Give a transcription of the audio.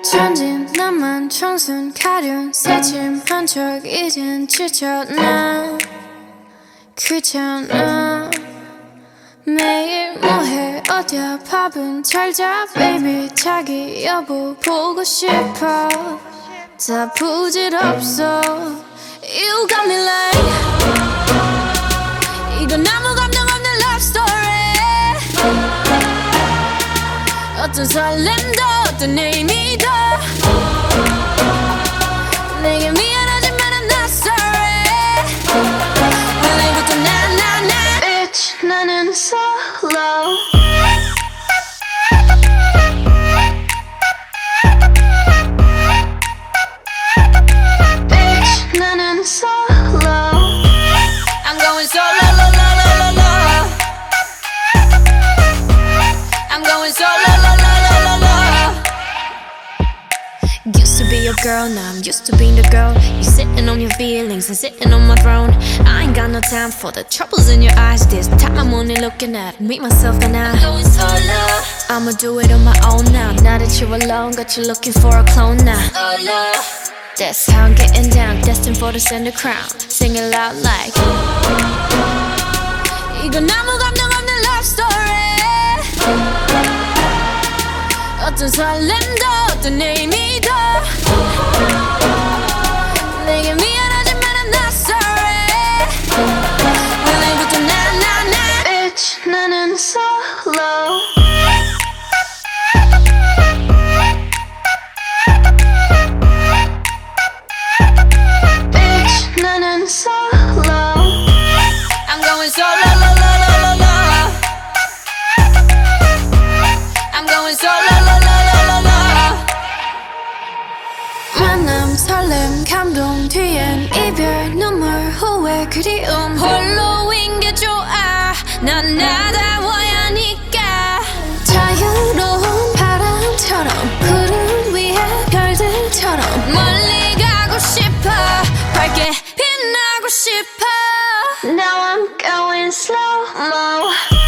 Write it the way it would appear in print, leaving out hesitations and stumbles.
천진 나만 청순 가련 새침한 척 이젠 지쳤나 귀찮아 매일 뭐해 어디야 밥은 잘자 baby 자기 여보 보고 싶어 다 부질없어 You got me like 이건 아무 감정 없는 love story 어떤 설렘도 어떤 의미도 내게 미안하지만 I'm not sorry 오늘부터 나 Bitch 나는 solo Bitch 나는 solo I'm going solo la la la la la I'm going solo la la la la la Used to be your girl, now I'm used to being the girl. You sitting on your feelings and sitting on my throne. I ain't got no time for the troubles in your eyes. This time I'm only looking at me, myself and I. I'm going solo. I'ma do it on my own now. Now that you're alone, got you looking for a clone now. Solo. That's how I'm getting down, destined for the center crown. Sing it loud like 이건 아무 감정 없는 love story 어떤 설렘도 어떤 의미도 내게 미안하지만 I'm not sorry 오늘부터 나 Bitch 나는 solo Bitch 나는 solo I'm going solo la la la la la I'm going solo la la la la la 만남 설렘 감동 뒤엔 이별 눈물 후회 그리움 홀로인 게 좋아 난 나다워야 하니까 자유로운 바람처럼 구름 위에 별들처럼 멀리 가고 싶어 밝게 빛나고 싶어 Now I'm going slow-mo